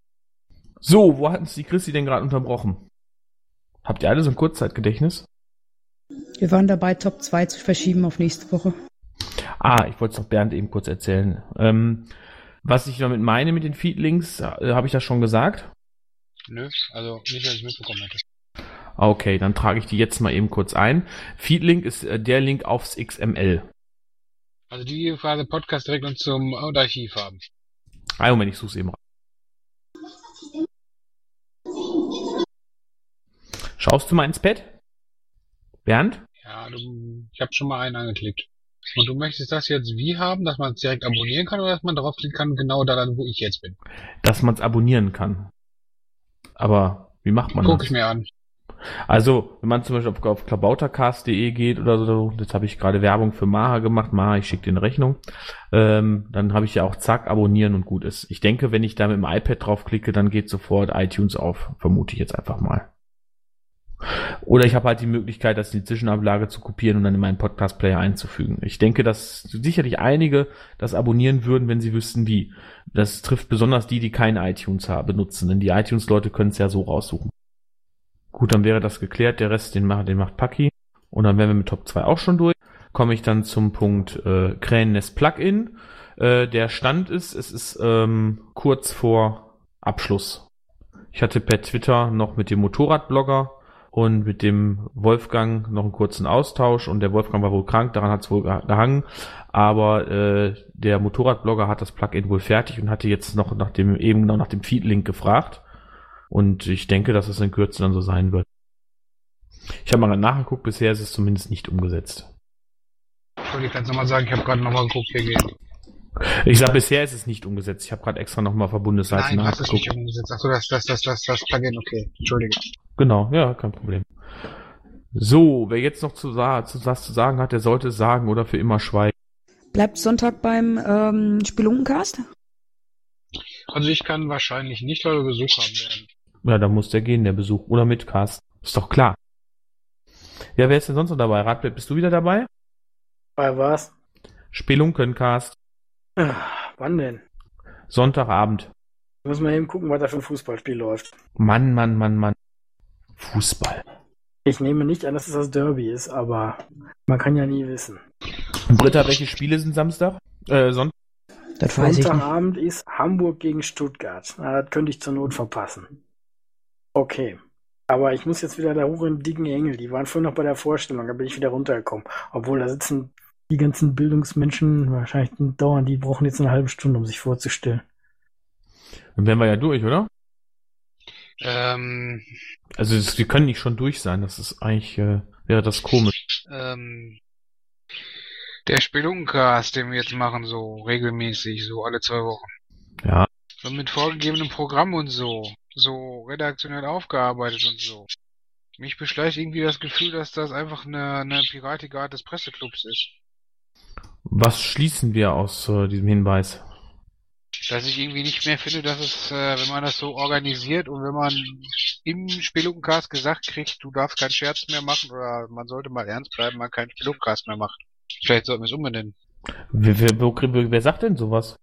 So, wo hat uns die Christi denn gerade unterbrochen? Habt ihr alle so ein Kurzzeitgedächtnis? Wir waren dabei, Top zwei zu verschieben auf nächste Woche. Ah, ich wollte es doch Bernd eben kurz erzählen. Ähm, was ich damit meine mit den Feedlinks, äh, habe ich das schon gesagt? Nö, also nicht, dass ich mitbekommen hätte. Okay, dann trage ich die jetzt mal eben kurz ein. Feedlink ist äh, der Link aufs X M L. Also die quasi Podcast direkt und zum und Archiv haben. Ah, Moment, ich suche es eben. Schaust du mal ins Bett? Bernd? Ja, du, ich habe schon mal einen angeklickt. Und du möchtest das jetzt wie haben, dass man es direkt abonnieren kann oder dass man draufklicken kann, genau da dann, wo ich jetzt bin? Dass man es abonnieren kann. Aber wie macht man Guck das? ich mir an. Also, wenn man zum Beispiel auf, auf klabautercast punkt de geht oder so, jetzt habe ich gerade Werbung für Maha gemacht, Maha, ich schicke dir eine Rechnung, ähm, dann habe ich ja auch zack, abonnieren und gut ist. Ich denke, wenn ich da mit dem iPad draufklicke, dann geht sofort iTunes auf, vermute ich jetzt einfach mal. Oder ich habe halt die Möglichkeit, das in die Zwischenablage zu kopieren und dann in meinen Podcast-Player einzufügen. Ich denke, dass sicherlich einige das abonnieren würden, wenn sie wüssten, wie. Das trifft besonders die, die kein iTunes haben, benutzen, denn die iTunes-Leute können es ja so raussuchen. Gut, dann wäre das geklärt. Der Rest, den macht, den macht Paki. Und dann wären wir mit Top zwei auch schon durch. Komme ich dann zum Punkt äh, Krähennest Plugin. Äh, der Stand ist, es ist ähm, kurz vor Abschluss. Ich hatte per Twitter noch mit dem Motorradblogger und mit dem Wolfgang noch einen kurzen Austausch und der Wolfgang war wohl krank, daran hat es wohl gehangen, aber äh, der Motorradblogger hat das Plugin wohl fertig und hatte jetzt noch nach dem eben genau nach dem Feedlink gefragt und ich denke, dass es in Kürze dann so sein wird. Ich habe mal nachgeguckt, bisher ist es zumindest nicht umgesetzt. Entschuldigung, kannst du nochmal sagen, ich habe gerade nochmal geguckt, hier geht. Ich sag, bisher ist es nicht umgesetzt. Ich habe gerade extra nochmal auf der Bundesseite Nein, hast nachgeguckt. du es nicht umgesetzt. Achso, das, das, das, das, das Plugin, okay. Entschuldige. Genau, ja, kein Problem. So, wer jetzt noch zu, zu was zu sagen hat, der sollte es sagen oder für immer schweigen. Bleibt Sonntag beim ähm, Spelunkencast? Also ich kann wahrscheinlich nicht, weil wir Besuch haben werden. Ja, da muss der gehen, der Besuch. Oder mit Cast. Ist doch klar. Ja, wer ist denn sonst noch dabei? Radblatt, bist du wieder dabei? Bei was? Spelunkencast. Ach, wann denn? Sonntagabend. Muss man eben gucken, was da für ein Fußballspiel läuft. Mann, Mann, Mann, Mann. Fußball. Ich nehme nicht an, dass es das Derby ist, aber man kann ja nie wissen. Britta, welche Spiele sind Samstag? Äh, Sonntag? Das weiß ich nicht. Sonntagabend ist Hamburg gegen Stuttgart. Na, das könnte ich zur Not verpassen. Okay. Aber ich muss jetzt wieder da hoch in dicken Engel. Die waren vorhin noch bei der Vorstellung, da bin ich wieder runtergekommen. Obwohl, da sitzen die ganzen Bildungsmenschen, wahrscheinlich dauern, die brauchen jetzt eine halbe Stunde, um sich vorzustellen. Dann wären wir ja durch, oder? Ähm, Also es, wir können nicht schon durch sein, das ist eigentlich, äh, wäre das komisch. ähm, der Spelunkencast, den wir jetzt machen, so regelmäßig, so alle zwei Wochen. Ja. So mit vorgegebenem Programm und so. So redaktionell aufgearbeitet und so. Mich beschleicht irgendwie das Gefühl, dass das einfach eine, eine piratige Art des Presseclubs ist. Was schließen wir aus äh, diesem Hinweis? Dass ich irgendwie nicht mehr finde, dass es, äh, wenn man das so organisiert und wenn man im Spelunkencast gesagt kriegt, du darfst keinen Scherz mehr machen oder man sollte mal ernst bleiben, man keinen Spelunkencast mehr macht. Vielleicht sollten wir es umbenennen. Wer, wer, wer, wer sagt denn sowas?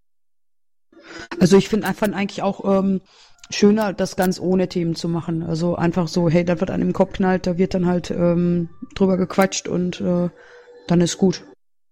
Also ich finde einfach eigentlich auch ähm, schöner, das ganz ohne Themen zu machen. Also einfach so, hey, da wird einem im Kopf knallt, da wird dann halt ähm, drüber gequatscht und äh, dann ist gut.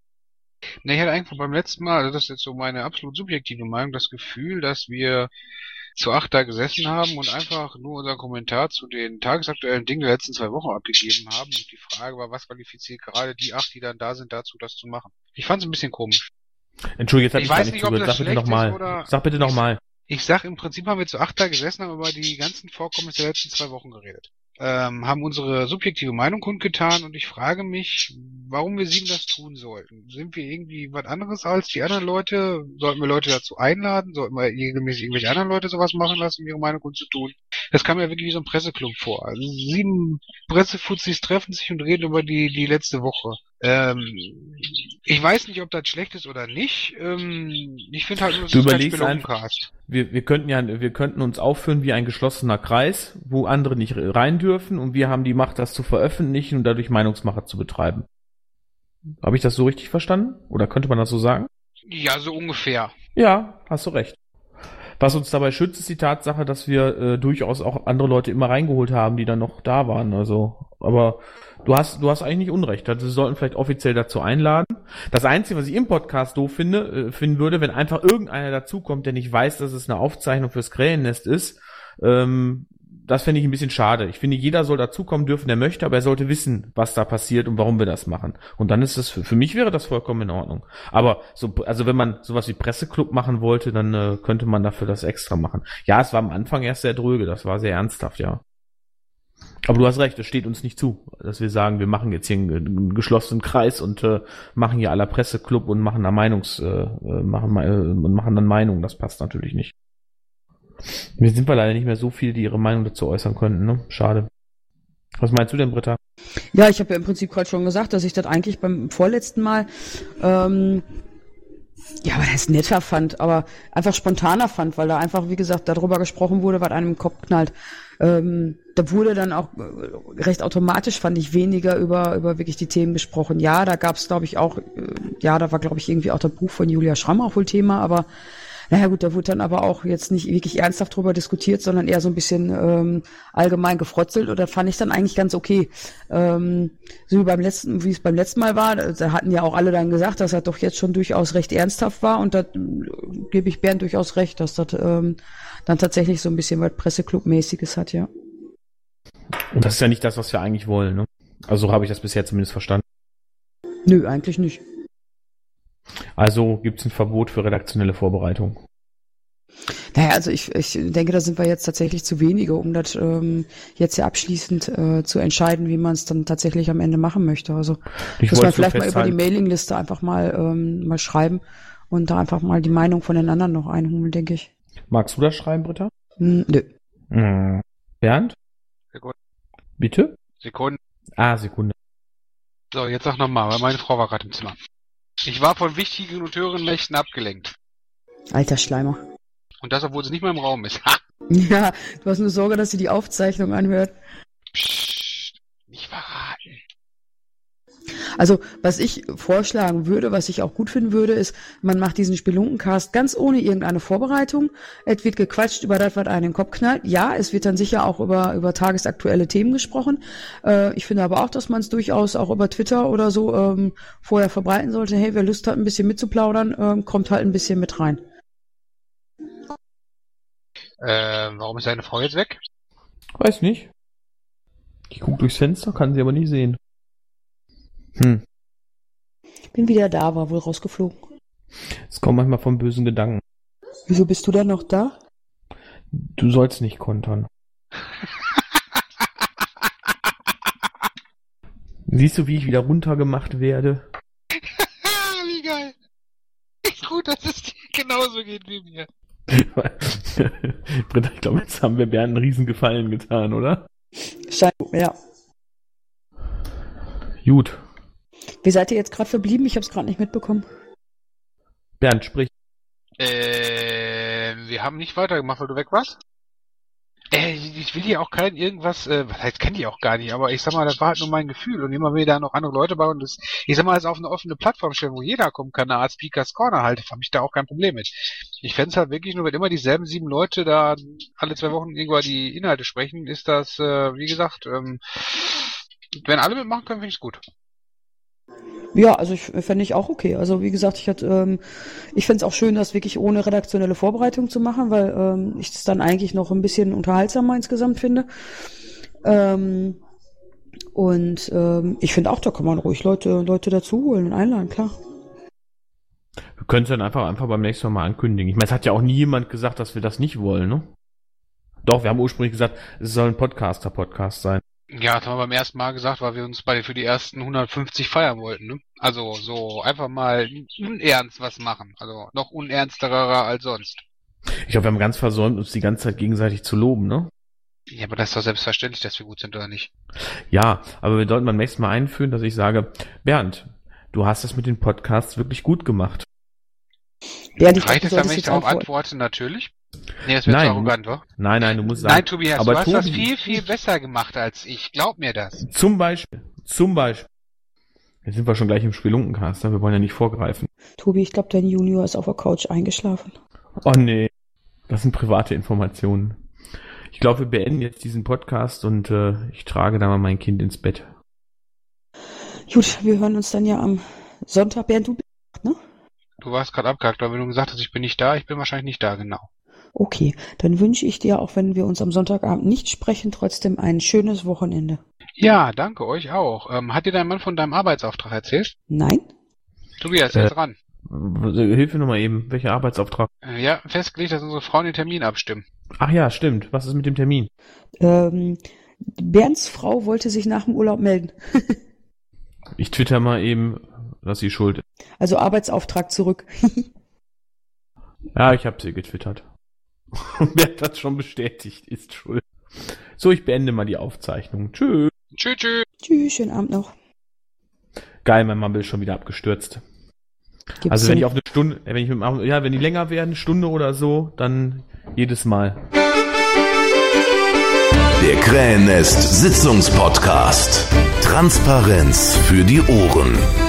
Ne, ich hatte einfach beim letzten Mal, also das ist jetzt so meine absolut subjektive Meinung, das Gefühl, dass wir zu acht da gesessen haben und einfach nur unseren Kommentar zu den tagesaktuellen Dingen der letzten zwei Wochen abgegeben haben. Und die Frage war, was qualifiziert gerade die acht, die dann da sind, dazu, das zu machen. Ich fand es ein bisschen komisch. Entschuldige, jetzt habe ich, ich gar weiß nicht nicht, ob zugehört. das Sag bitte schlecht nochmal. ist oder... Sag bitte nochmal. Ich sag, im Prinzip haben wir zu acht da gesessen, haben über die ganzen Vorkommnisse der letzten zwei Wochen geredet. Ähm, haben unsere subjektive Meinung kundgetan und ich frage mich, warum wir sieben das tun sollten. Sind wir irgendwie was anderes als die anderen Leute? Sollten wir Leute dazu einladen? Sollten wir regelmäßig irgendwelche anderen Leute sowas machen lassen, um ihre Meinung kundzutun? Das kam mir wirklich wie so ein Presseclub vor. Also sieben Pressefuzis treffen sich und reden über die, die letzte Woche. Ähm, ich weiß nicht, ob das schlecht ist oder nicht. Ähm, ich finde halt nur, das du ist überlegst kein einfach, wir, wir könnten ja, wir könnten uns aufführen wie ein geschlossener Kreis, wo andere nicht rein dürfen und wir haben die Macht, das zu veröffentlichen und dadurch Meinungsmache zu betreiben. Habe ich das so richtig verstanden? Oder könnte man das so sagen? Ja, so ungefähr. Ja, hast du recht. Was uns dabei schützt, ist die Tatsache, dass wir äh, durchaus auch andere Leute immer reingeholt haben, die dann noch da waren. Also, aber du hast, du hast eigentlich nicht Unrecht. Also, wir sollten vielleicht offiziell dazu einladen. Das Einzige, was ich im Podcast doof finde, äh, finden würde, wenn einfach irgendeiner dazukommt, der nicht weiß, dass es eine Aufzeichnung fürs Krähennest ist, ähm, das fände ich ein bisschen schade. Ich finde, jeder soll dazukommen dürfen, der möchte, aber er sollte wissen, was da passiert und warum wir das machen. Und dann ist das, für, für mich wäre das vollkommen in Ordnung. Aber so, also wenn man sowas wie Presseclub machen wollte, dann äh, könnte man dafür das extra machen. Ja, es war am Anfang erst sehr dröge, das war sehr ernsthaft, ja. Aber du hast recht, es steht uns nicht zu, dass wir sagen, wir machen jetzt hier einen, einen geschlossenen Kreis und äh, machen hier aller Presseclub und machen da Meinungs, äh, machen äh, und machen dann Meinung. Das passt natürlich nicht. Wir sind wir leider nicht mehr so viele, die ihre Meinung dazu äußern könnten, ne? Schade. Was meinst du denn, Britta? Ja, ich habe ja im Prinzip gerade schon gesagt, dass ich das eigentlich beim vorletzten Mal ähm, ja, was heißt netter fand, aber einfach spontaner fand, weil da einfach, wie gesagt, darüber gesprochen wurde, was einem im Kopf knallt. Ähm, da wurde dann auch recht automatisch, fand ich, weniger über über wirklich die Themen gesprochen. Ja, da gab es, glaube ich, auch, äh, ja, da war, glaube ich, irgendwie auch das Buch von Julia Schramm auch wohl Thema, aber naja gut, da wurde dann aber auch jetzt nicht wirklich ernsthaft drüber diskutiert, sondern eher so ein bisschen ähm, allgemein gefrotzelt und da fand ich dann eigentlich ganz okay. Ähm, so wie beim letzten, wie es beim letzten Mal war, da hatten ja auch alle dann gesagt, dass er doch jetzt schon durchaus recht ernsthaft war und da äh, gebe ich Bernd durchaus recht, dass das ähm, dann tatsächlich so ein bisschen was Presseclub-mäßiges hat, ja. Und das ist ja nicht das, was wir eigentlich wollen, ne? Also so habe ich das bisher zumindest verstanden. Nö, eigentlich nicht. Also gibt es ein Verbot für redaktionelle Vorbereitung. Naja, also ich, ich denke, da sind wir jetzt tatsächlich zu wenige, um das ähm, jetzt ja abschließend äh, zu entscheiden, wie man es dann tatsächlich am Ende machen möchte. Also ich dass man vielleicht mal über die Mailingliste einfach mal ähm, mal schreiben und da einfach mal die Meinung von den anderen noch einholen, denke ich. Magst du das schreiben, Britta? Hm, nö. Hm. Bernd? Sekunde. Bitte? Sekunde. Ah, Sekunde. So, jetzt sag nochmal, weil meine Frau war gerade im Zimmer. Ich war von wichtigen und höheren Mächten abgelenkt. Alter Schleimer. Und das, obwohl sie nicht mehr im Raum ist. Ha! Ja, du hast nur Sorge, dass sie die Aufzeichnung anhört. Psst, nicht verraten. Also, was ich vorschlagen würde, was ich auch gut finden würde, ist, man macht diesen Spelunkencast ganz ohne irgendeine Vorbereitung. Es wird gequatscht über das, was einem in den Kopf knallt. Ja, es wird dann sicher auch über, über tagesaktuelle Themen gesprochen. Äh, ich finde aber auch, dass man es durchaus auch über Twitter oder so ähm, vorher verbreiten sollte. Hey, wer Lust hat, ein bisschen mitzuplaudern, ähm, kommt halt ein bisschen mit rein. Äh, warum ist deine Frau jetzt weg? Weiß nicht. Ich gucke durchs Fenster, kann sie aber nicht sehen. Hm. Bin wieder da, war wohl rausgeflogen. Es kommt manchmal von bösen Gedanken. Wieso bist du dann noch da? Du sollst nicht kontern. Siehst du, wie ich wieder runtergemacht werde? Wie geil. Gut, dass es dir genauso geht wie mir. Britta, ich glaube, jetzt haben wir Bernd einen riesen Gefallen getan, oder? Scheint, ja. Gut. Wie seid ihr jetzt gerade verblieben? Ich habe es gerade nicht mitbekommen. Bernd, sprich. Äh, wir haben nicht weitergemacht, weil du weg warst? Äh, ich will hier auch kein irgendwas, äh, was heißt, kenne ich auch gar nicht, aber ich sag mal, das war halt nur mein Gefühl und immer wieder noch andere Leute bauen, das, ich sag mal, das auf eine offene Plattform stellen, wo jeder kommen kann, eine Art Speakers Corner halt, habe ich da auch kein Problem mit. Ich fände es halt wirklich nur, wenn immer dieselben sieben Leute da alle zwei Wochen irgendwo die Inhalte sprechen, ist das, äh, wie gesagt, ähm, wenn alle mitmachen können, finde ich es gut. Ja, also ich fände ich auch okay. Also wie gesagt, ich hatte, ähm, ich fände es auch schön, das wirklich ohne redaktionelle Vorbereitung zu machen, weil ähm, ich es dann eigentlich noch ein bisschen unterhaltsamer insgesamt finde. Ähm, und ähm, ich finde auch, da kann man ruhig Leute, Leute dazu holen und einladen, klar. Wir können es dann einfach, einfach beim nächsten Mal ankündigen. Ich meine, es hat ja auch nie jemand gesagt, dass wir das nicht wollen, ne? Doch, wir haben ursprünglich gesagt, es soll ein Podcaster-Podcast sein. Ja, das haben wir beim ersten Mal gesagt, weil wir uns bei für die ersten hundertfünfzig feiern wollten, ne? Also so einfach mal unernst was machen. Also noch unernsterer als sonst. Ich glaube, wir haben ganz versäumt, uns die ganze Zeit gegenseitig zu loben, ne? Ja, aber das ist doch selbstverständlich, dass wir gut sind, oder nicht? Ja, aber wir sollten beim nächsten Mal einführen, dass ich sage, Bernd, du hast es mit den Podcasts wirklich gut gemacht. Ja, die reicht es dann, wenn ich darauf antworte? Natürlich. Nee, das wird zu arrogant, wa? Nein, nein, du musst sagen. Nein, Tobias, aber du hast Tobi, das viel, viel besser gemacht als ich. Glaub mir das. Zum Beispiel, zum Beispiel. Jetzt sind wir schon gleich im Spelunkencast, wir wollen ja nicht vorgreifen. Tobi, ich glaube, dein Junior ist auf der Couch eingeschlafen. Oh nee, das sind private Informationen. Ich glaube, wir beenden jetzt diesen Podcast und äh, ich trage da mal mein Kind ins Bett. Gut, wir hören uns dann ja am Sonntag. Bernd, du bist, ne? Du warst gerade abgehakt, aber wenn du gesagt hast, ich bin nicht da, ich bin wahrscheinlich nicht da, genau. Okay, dann wünsche ich dir, auch wenn wir uns am Sonntagabend nicht sprechen, trotzdem ein schönes Wochenende. Ja, danke euch auch. Ähm, hat dir dein Mann von deinem Arbeitsauftrag erzählt? Nein. Tobias, Äh, jetzt ran. Hilf mir nochmal eben, welcher Arbeitsauftrag? Äh, ja, festgelegt, dass unsere Frauen den Termin abstimmen. Ach ja, stimmt. Was ist mit dem Termin? Ähm, Bernds Frau wollte sich nach dem Urlaub melden. Ich twitter mal eben, dass sie schuld ist. Also Arbeitsauftrag zurück. Ja, ich habe sie getwittert. Bernd hat schon bestätigt, ist schuld. So, ich beende mal die Aufzeichnung. Tschüss. Tschüss, tschüss. Tschüss, schönen Abend noch. Geil, mein Mumble ist schon wieder abgestürzt. Gibt's also wenn denn? ich auf eine Stunde, wenn ich mit, ja, wenn die länger werden, eine Stunde oder so, dann jedes Mal. Der Krähennest Sitzungspodcast. Transparenz für die Ohren.